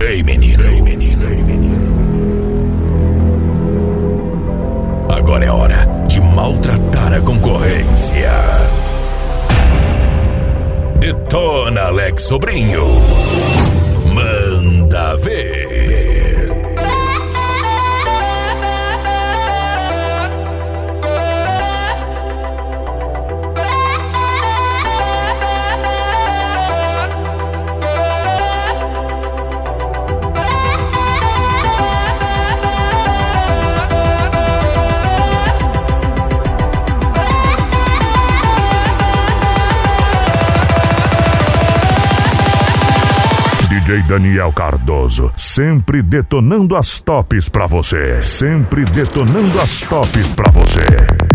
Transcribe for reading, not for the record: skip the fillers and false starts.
Ei, menino. Agora é hora de maltratar a concorrência. Detona, Alex Sobrinho. Manda ver. DJ Daniel Cardoso, sempre detonando as tops pra você. Sempre detonando as tops pra você.